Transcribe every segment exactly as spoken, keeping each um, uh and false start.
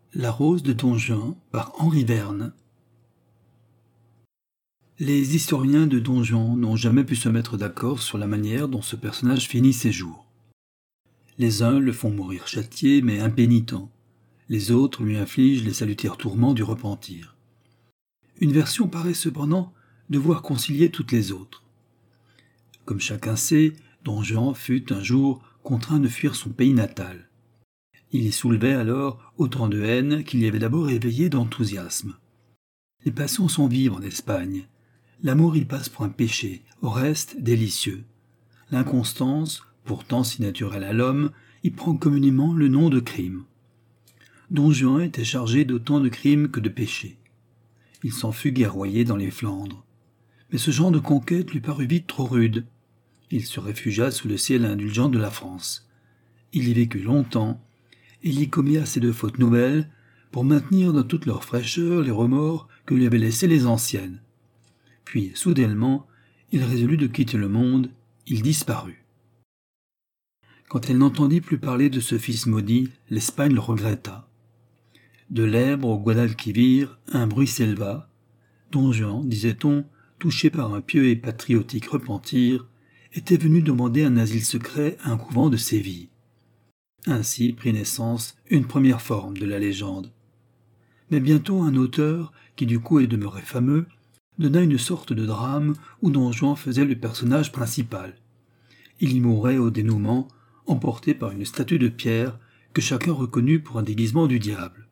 La rose de Don Juan par Henri Verne. Les historiens de Don Juan n'ont jamais pu se mettre d'accord sur la manière dont ce personnage finit ses jours. Les uns le font mourir châtié mais impénitent, les autres lui infligent les salutaires tourments du repentir. Une version paraît cependant devoir concilier toutes les autres. Comme chacun sait, Don Juan fut un jour contraint de fuir son pays natal. Il y soulevait alors autant de haine qu'il y avait d'abord éveillé d'enthousiasme. Les passions sont vives en Espagne. L'amour y passe pour un péché, au reste délicieux. L'inconstance, pourtant si naturelle à l'homme, y prend communément le nom de crime. Don Juan était chargé d'autant de crimes que de péchés. Il s'en fut guerroyer dans les Flandres. Mais ce genre de conquête lui parut vite trop rude. Il se réfugia sous le ciel indulgent de la France. Il y vécut longtemps, et il y commit assez de fautes nouvelles pour maintenir dans toute leur fraîcheur les remords que lui avaient laissés les anciennes. Puis, soudainement, il résolut de quitter le monde, il disparut. Quand elle n'entendit plus parler de ce fils maudit, l'Espagne le regretta. De l'Èbre au Guadalquivir, un bruit s'éleva. Don Juan, disait-on, touché par un pieux et patriotique repentir, était venu demander un asile secret à un couvent de Séville. Ainsi prit naissance une première forme de la légende. Mais bientôt un auteur, qui du coup est demeuré fameux, donna une sorte de drame où Don Juan faisait le personnage principal. Il y mourait au dénouement, emporté par une statue de pierre que chacun reconnut pour un déguisement du diable.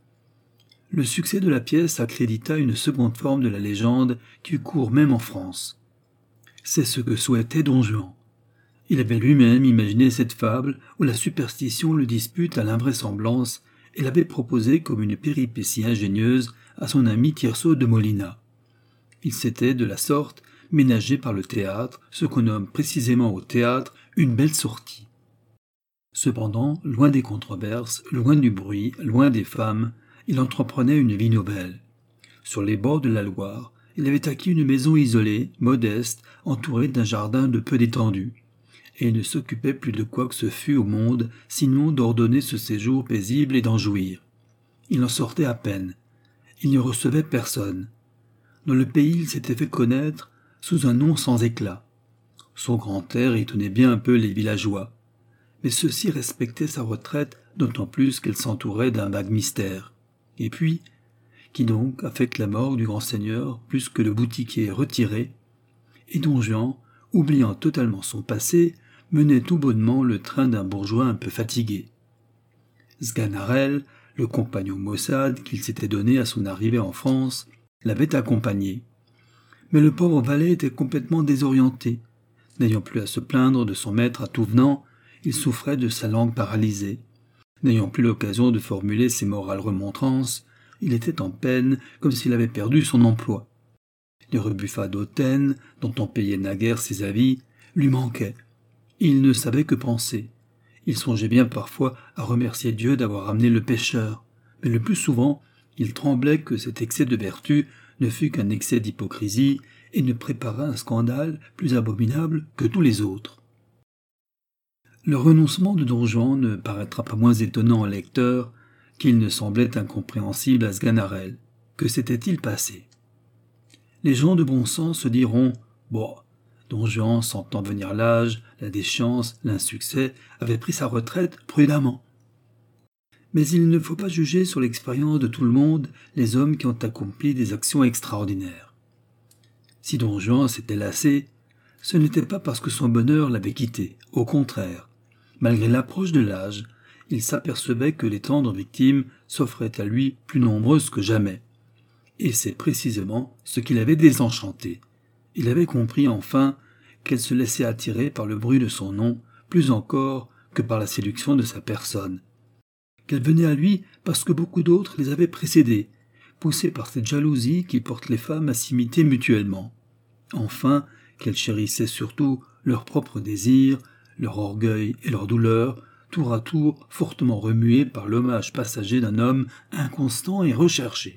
Le succès de la pièce accrédita une seconde forme de la légende qui court même en France. C'est ce que souhaitait Don Juan. Il avait lui-même imaginé cette fable où la superstition le dispute à l'invraisemblance et l'avait proposée comme une péripétie ingénieuse à son ami Tirso de Molina. Il s'était, de la sorte, ménagé par le théâtre, ce qu'on nomme précisément au théâtre une belle sortie. Cependant, loin des controverses, loin du bruit, loin des femmes, il entreprenait une vie nouvelle. Sur les bords de la Loire, il avait acquis une maison isolée, modeste, entourée d'un jardin de peu d'étendue. Et il ne s'occupait plus de quoi que ce fût au monde, sinon d'ordonner ce séjour paisible et d'en jouir. Il en sortait à peine. Il n'y recevait personne. Dans le pays, il s'était fait connaître sous un nom sans éclat. Son grand air étonnait bien un peu les villageois. Mais ceux-ci respectaient sa retraite, d'autant plus qu'elle s'entourait d'un vague mystère. Et puis, qui donc affecte la morgue du grand seigneur plus que le boutiquier retiré? Et Don Juan, oubliant totalement son passé, menait tout bonnement le train d'un bourgeois un peu fatigué. Sganarelle, le compagnon maussade qu'il s'était donné à son arrivée en France, l'avait accompagné. Mais le pauvre valet était complètement désorienté. N'ayant plus à se plaindre de son maître à tout venant, il souffrait de sa langue paralysée. N'ayant plus l'occasion de formuler ses morales remontrances, il était en peine comme s'il avait perdu son emploi. Les rebuffats d'Autun, dont on payait naguère ses avis, lui manquaient. Il ne savait que penser. Il songeait bien parfois à remercier Dieu d'avoir amené le pécheur, mais le plus souvent, il tremblait que cet excès de vertu ne fût qu'un excès d'hypocrisie et ne préparât un scandale plus abominable que tous les autres. Le renoncement de Don Juan ne paraîtra pas moins étonnant au lecteur qu'il ne semblait incompréhensible à Sganarelle. Que s'était-il passé? Les gens de bon sens se diront « Bon, Don Juan, sentant venir l'âge, la déchéance, l'insuccès, avait pris sa retraite prudemment. » Mais il ne faut pas juger sur l'expérience de tout le monde les hommes qui ont accompli des actions extraordinaires. Si Don Juan s'était lassé, ce n'était pas parce que son bonheur l'avait quitté, au contraire. Malgré l'approche de l'âge, il s'apercevait que les tendres victimes s'offraient à lui plus nombreuses que jamais. Et c'est précisément ce qui l'avait désenchanté. Il avait compris enfin qu'elle se laissait attirer par le bruit de son nom, plus encore que par la séduction de sa personne. Qu'elle venait à lui parce que beaucoup d'autres les avaient précédés, poussés par cette jalousie qui porte les femmes à s'imiter mutuellement. Enfin, qu'elle chérissait surtout leurs propres désirs, leur orgueil et leur douleur, tour à tour fortement remués par l'hommage passager d'un homme inconstant et recherché.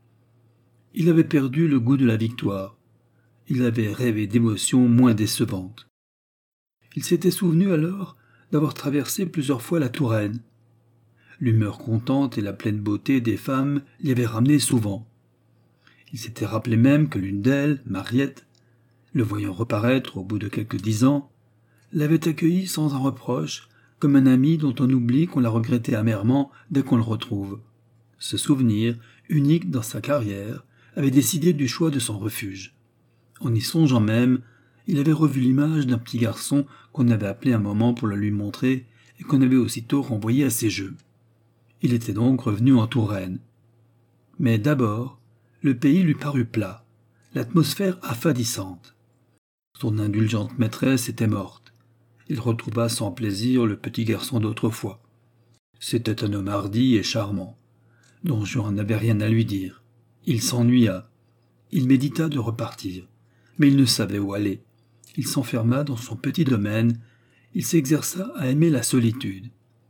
Il avait perdu le goût de la victoire. Il avait rêvé d'émotions moins décevantes. Il s'était souvenu alors d'avoir traversé plusieurs fois la Touraine. L'humeur contente et la pleine beauté des femmes l'y avaient ramené souvent. Il s'était rappelé même que l'une d'elles, Mariette, le voyant reparaître au bout de quelques dix ans, l'avait accueilli sans un reproche, comme un ami dont on oublie qu'on l'a regretté amèrement dès qu'on le retrouve. Ce souvenir, unique dans sa carrière, avait décidé du choix de son refuge. En y songeant même, il avait revu l'image d'un petit garçon qu'on avait appelé un moment pour le lui montrer et qu'on avait aussitôt renvoyé à ses jeux. Il était donc revenu en Touraine. Mais d'abord, le pays lui parut plat, l'atmosphère affadissante. Son indulgente maîtresse était morte. Il retrouva sans plaisir le petit garçon d'autrefois. C'était un homme hardi et charmant. Don Juan n'avait rien à lui dire. Il s'ennuya. Il médita de repartir, mais il ne savait où aller. Il s'enferma dans son petit domaine. Il s'exerça à aimer la solitude.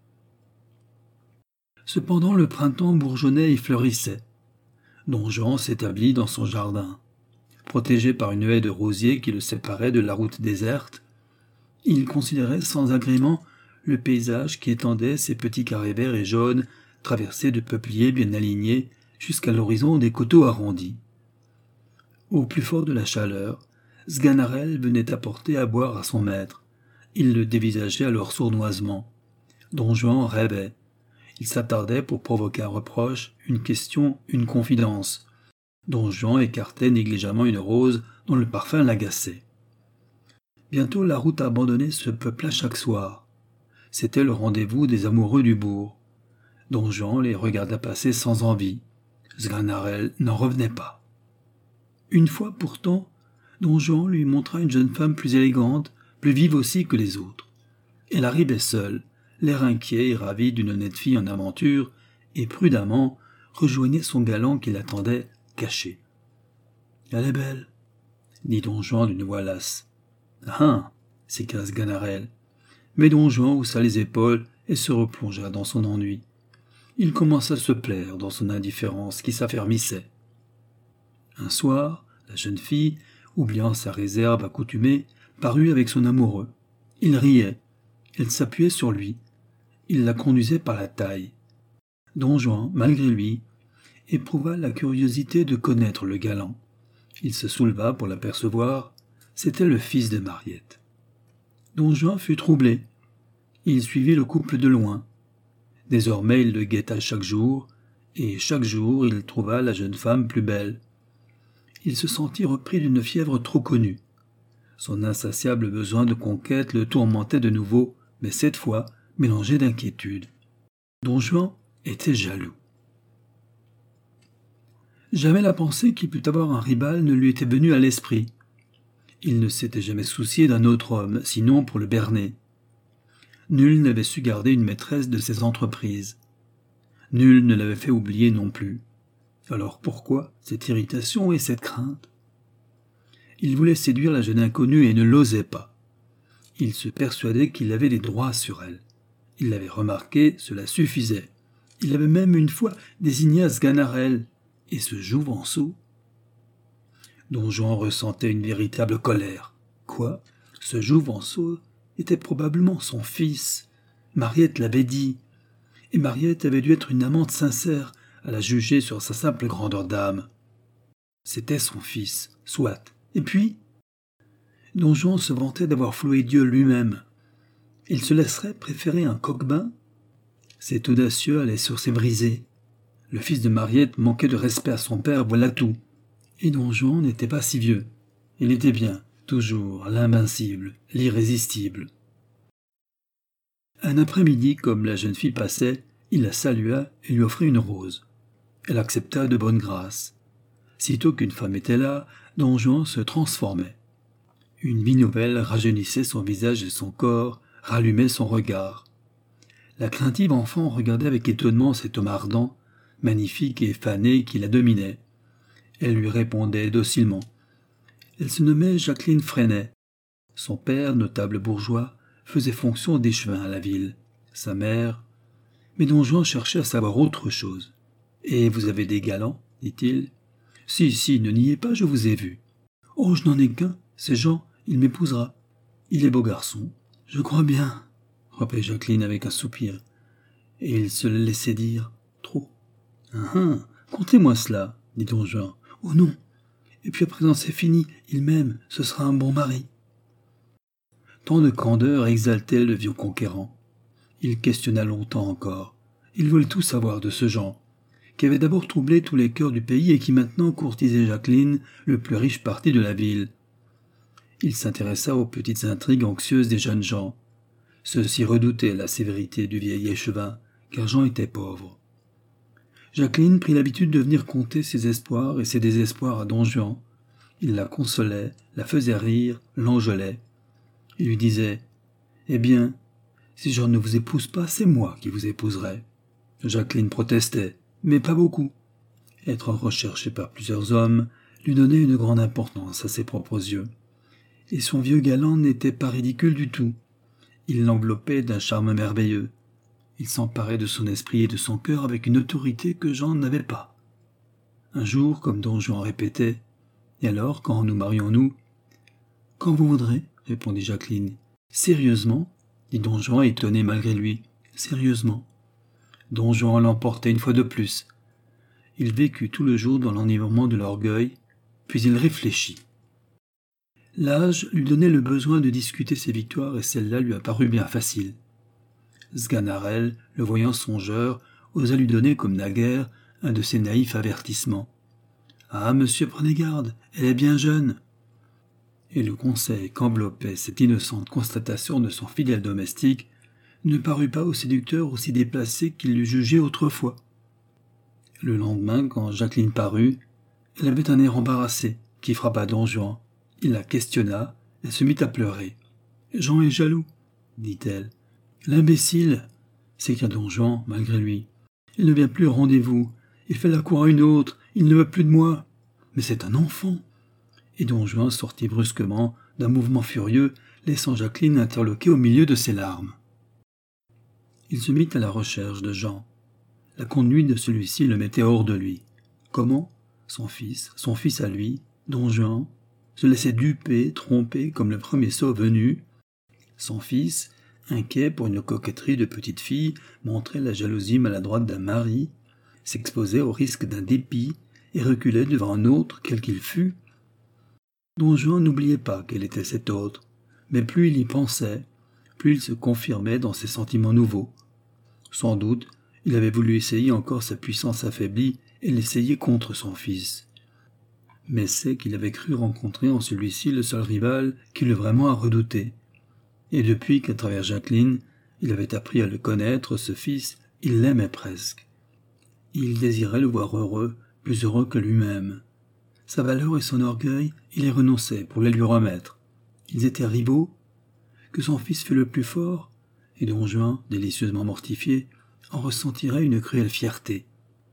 Cependant, le printemps bourgeonnait et fleurissait. Don Juan s'établit dans son jardin. Protégé par une haie de rosiers qui le séparait de la route déserte, il considérait sans agrément le paysage qui étendait ses petits carrés verts et jaunes, traversés de peupliers bien alignés jusqu'à l'horizon des coteaux arrondis. Au plus fort de la chaleur, Sganarelle venait apporter à boire à son maître. Il le dévisageait alors sournoisement. Don Juan rêvait. Il s'attardait pour provoquer un reproche, une question, une confidence. Don Juan écartait négligemment une rose dont le parfum l'agaçait. Bientôt la route abandonnée se peupla chaque soir. C'était le rendez-vous des amoureux du bourg. Don Juan les regarda passer sans envie. Sganarelle n'en revenait pas. Une fois pourtant, Don Juan lui montra une jeune femme plus élégante, plus vive aussi que les autres. Elle arrivait seule, l'air inquiet et ravi d'une honnête fille en aventure, et prudemment rejoignait son galant qui l'attendait, caché. « Elle est belle, » dit Don Juan d'une voix lasse. « Ah !» s'écria Sganarelle. Mais Don Juan haussa les épaules et se replongea dans son ennui. Il commença à se plaire dans son indifférence qui s'affermissait. Un soir, la jeune fille, oubliant sa réserve accoutumée, parut avec son amoureux. Il riait. Elle s'appuyait sur lui. Il la conduisait par la taille. Don Juan, malgré lui, éprouva la curiosité de connaître le galant. Il se souleva pour l'apercevoir. C'était le fils de Mariette. Don Juan fut troublé. Il suivit le couple de loin. Désormais il le guetta chaque jour, et chaque jour il trouva la jeune femme plus belle. Il se sentit repris d'une fièvre trop connue. Son insatiable besoin de conquête le tourmentait de nouveau, mais cette fois mélangé d'inquiétude. Don Juan était jaloux. Jamais la pensée qu'il pût avoir un rival ne lui était venue à l'esprit. Il ne s'était jamais soucié d'un autre homme, sinon pour le berner. Nul n'avait su garder une maîtresse de ses entreprises. Nul ne l'avait fait oublier non plus. Alors pourquoi cette irritation et cette crainte? Il voulait séduire la jeune inconnue et ne l'osait pas. Il se persuadait qu'il avait des droits sur elle. Il l'avait remarqué, cela suffisait. Il avait même une fois désigné Sganarelle, et ce jouvenceau. Don Juan ressentait une véritable colère. Quoi? Ce jouvenceau était probablement son fils. Mariette l'avait dit. Et Mariette avait dû être une amante sincère à la juger sur sa simple grandeur d'âme. C'était son fils, soit. Et puis, Don Juan se vantait d'avoir floué Dieu lui-même. Il se laisserait préférer un coquebin? Cet audacieux allait sur ses brisées. Le fils de Mariette manquait de respect à son père, voilà tout. Et Don Juan n'était pas si vieux. Il était bien, toujours, l'invincible, l'irrésistible. Un après-midi, comme la jeune fille passait, il la salua et lui offrit une rose. Elle accepta de bonne grâce. Sitôt qu'une femme était là, Don Juan se transformait. Une vie nouvelle rajeunissait son visage et son corps, rallumait son regard. La craintive enfant regardait avec étonnement cet homme ardent, magnifique et fané qui la dominait. Elle lui répondait docilement. Elle se nommait Jacqueline Freinet. Son père, notable bourgeois, faisait fonction d'échevin à la ville. Sa mère... Mais Don Juan cherchait à savoir autre chose. « Et vous avez des galants ?» dit-il. « Si, si, ne niez pas, je vous ai vu. »« Oh, je n'en ai qu'un, c'est Jean, il m'épousera. Il est beau garçon. »« Je crois bien, » reprit Jacqueline avec un soupir. et il se le laissait dire trop. « Ah ah, contez-moi cela, dit don Juan. « Oh non, et puis à présent c'est fini, il m'aime, ce sera un bon mari. » Tant de candeur exaltait le vieux conquérant. Il questionna longtemps encore. Il voulait tout savoir de ce Jean, qui avait d'abord troublé tous les cœurs du pays et qui maintenant courtisait Jacqueline, le plus riche parti de la ville. Il s'intéressa aux petites intrigues anxieuses des jeunes gens. Ceux-ci redoutaient la sévérité du vieil échevin, car Jean était pauvre. Jacqueline prit l'habitude de venir conter ses espoirs et ses désespoirs à don Juan. Il la consolait, la faisait rire, l'enjolait. Il lui disait « Eh bien, si Jean ne vous épouse pas, c'est moi qui vous épouserai. » Jacqueline protestait, mais pas beaucoup. Être recherchée par plusieurs hommes lui donnait une grande importance à ses propres yeux. Et son vieux galant n'était pas ridicule du tout. Il l'enveloppait d'un charme merveilleux. Il s'emparait de son esprit et de son cœur avec une autorité que Jean n'avait pas. Un jour, comme don Juan répétait, « Et alors, quand nous marions-nous ?»« Quand vous voudrez, » répondit Jacqueline. « Sérieusement ?» dit don Juan étonné malgré lui. « Sérieusement. » Don Juan l'emportait une fois de plus. Il vécut tout le jour dans l'enivrement de l'orgueil, puis il réfléchit. L'âge lui donnait le besoin de discuter ses victoires et celle-là lui apparut bien facile. Sganarelle, le voyant songeur, osa lui donner comme naguère un de ses naïfs avertissements. « Ah, monsieur, prenez garde, elle est bien jeune !» Et le conseil qu'enveloppait cette innocente constatation de son fidèle domestique ne parut pas au séducteur aussi déplacé qu'il l'eût jugé autrefois. Le lendemain, quand Jacqueline parut, elle avait un air embarrassé qui frappa don Juan. Il la questionna, elle se mit à pleurer. « Jean est jaloux, dit-elle. « L'imbécile !» s'écria don Juan, malgré lui. « Il ne vient plus au rendez-vous, il fait la cour à une autre, il ne veut plus de moi. Mais c'est un enfant !» Et don Juan sortit brusquement d'un mouvement furieux, laissant Jacqueline interloquée au milieu de ses larmes. Il se mit à la recherche de Jean. La conduite de celui-ci le mettait hors de lui. Comment ? Son fils, son fils à lui, don Juan, se laissait duper, tromper comme le premier sot venu. Son fils, inquiet pour une coquetterie de petite fille, montrait la jalousie maladroite d'un mari, s'exposait au risque d'un dépit et reculait devant un autre, quel qu'il fût. Don Juan n'oubliait pas quel était cet autre, mais plus il y pensait, plus il se confirmait dans ses sentiments nouveaux. Sans doute, il avait voulu essayer encore sa puissance affaiblie et l'essayer contre son fils. Mais c'est qu'il avait cru rencontrer en celui-ci le seul rival qu'il eût vraiment à redouter. Et depuis qu'à travers Jacqueline, il avait appris à le connaître, ce fils, il l'aimait presque. Il désirait le voir heureux, plus heureux que lui-même. Sa valeur et son orgueil, il y renonçait pour les lui remettre. Ils étaient rivaux. Que son fils fût le plus fort, et don Juan, délicieusement mortifié, en ressentirait une cruelle fierté.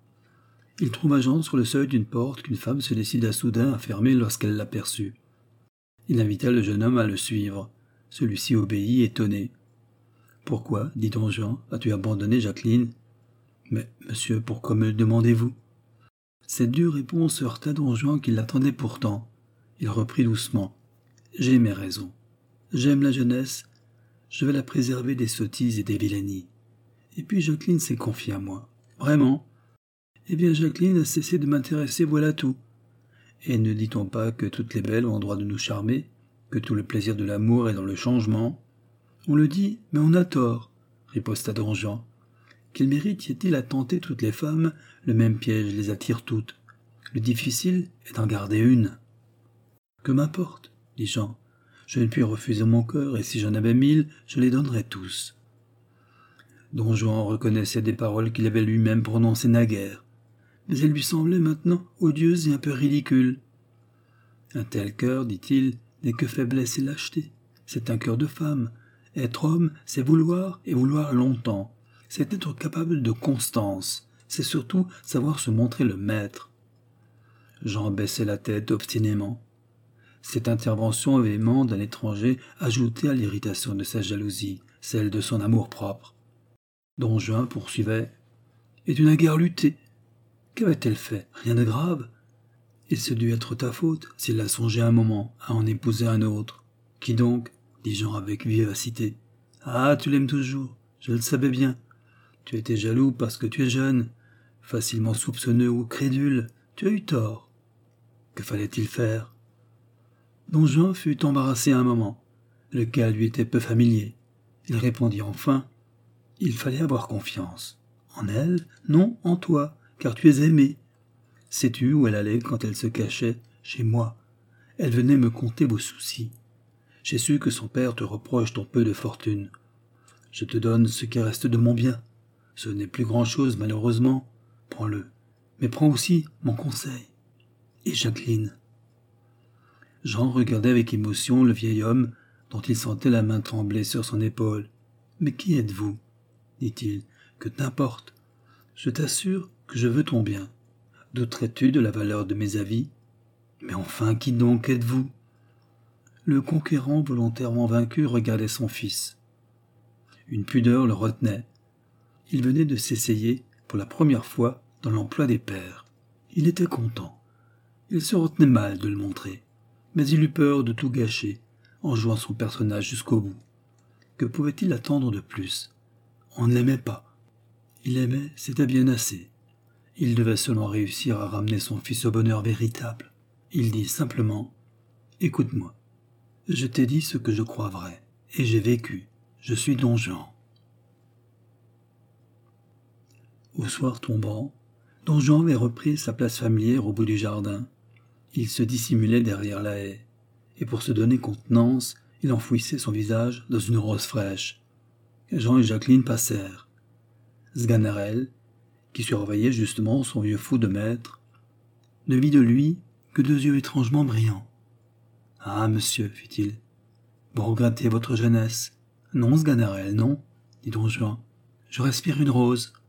Il trouva Jean sur le seuil d'une porte qu'une femme se décida soudain à fermer lorsqu'elle l'aperçut. Il invita le jeune homme à le suivre. Celui-ci obéit, étonné. « Pourquoi, dit don Juan, as-tu abandonné Jacqueline ?»« Mais, monsieur, pourquoi me le demandez-vous » Cette dure réponse heurta don Juan qui l'attendait pourtant. Il reprit doucement. « J'ai mes raisons. J'aime la jeunesse. Je vais la préserver des sottises et des vilanies. Et puis Jacqueline s'est confiée à moi. Vraiment. Eh bien, Jacqueline a cessé de m'intéresser, voilà tout. Et ne dit-on pas que toutes les belles ont droit de nous charmer, que tout le plaisir de l'amour est dans le changement? On le dit, mais on a tort, riposta don Juan. Quel mérite y a-t-il à tenter toutes les femmes? Le même piège les attire toutes. Le difficile est d'en garder une. Que m'importe, dit Jean. Je ne puis refuser mon cœur, et si j'en avais mille, je les donnerais tous. Don Juan reconnaissait des paroles qu'il avait lui-même prononcées naguère, mais elles lui semblaient maintenant odieuses et un peu ridicules. Un tel cœur, dit-il, n'est que faiblesse et lâcheté. C'est un cœur de femme. Être homme, c'est vouloir et vouloir longtemps. C'est être capable de constance. C'est surtout savoir se montrer le maître. Jean baissait la tête obstinément. Cette intervention véhémente d'un étranger ajoutait à l'irritation de sa jalousie, celle de son amour-propre. Don Juan poursuivait. « Et tu n'as guère lutté. Qu'avait-elle fait? Rien de grave. Il se dut être ta faute s'il a songé un moment à en épouser un autre. Qui donc? Dit Jean avec vivacité. Ah, tu l'aimes toujours, je le savais bien. Tu étais jaloux parce que tu es jeune, facilement soupçonneux ou crédule, tu as eu tort. Que fallait-il faire? Don Juan fut embarrassé un moment. Le cas lui était peu familier. Il répondit enfin. Il fallait avoir confiance. En elle? Non, en toi, car tu es aimé. Sais-tu où elle allait quand elle se cachait? Chez moi. Elle venait me conter vos soucis. J'ai su que son père te reproche ton peu de fortune. Je te donne ce qui reste de mon bien. Ce n'est plus grand-chose, malheureusement. Prends-le. Mais prends aussi mon conseil. Et Jacqueline? Jean regardait avec émotion le vieil homme dont il sentait la main trembler sur son épaule. « Mais qui êtes-vous » dit-il. « Que t'importe. Je t'assure que je veux ton bien. Douterais-tu de la valeur de mes avis? Mais enfin, qui donc êtes-vous » Le conquérant volontairement vaincu regardait son fils. Une pudeur le retenait. Il venait de s'essayer, pour la première fois, dans l'emploi des pères. Il était content. Il se retenait mal de le montrer, mais il eut peur de tout gâcher, en jouant son personnage jusqu'au bout. Que pouvait-il attendre de plus? On ne l'aimait pas. Il aimait, c'était bien assez. Il devait seulement réussir à ramener son fils au bonheur véritable. Il dit simplement « Écoute-moi. Je t'ai dit ce que je crois vrai, et j'ai vécu. Je suis Don Juan. » Au soir tombant, Don Juan avait repris sa place familière au bout du jardin. Il se dissimulait derrière la haie, et pour se donner contenance, il enfouissait son visage dans une rose fraîche. Jean et Jacqueline passèrent. Sganarelle, qui surveillait justement son vieux fou de maître, ne vit de lui que deux yeux étrangement brillants. « Ah, monsieur, fit-il, vous regrettez votre jeunesse. Non, Sganarelle, non, dit Don Juan. Je respire une rose.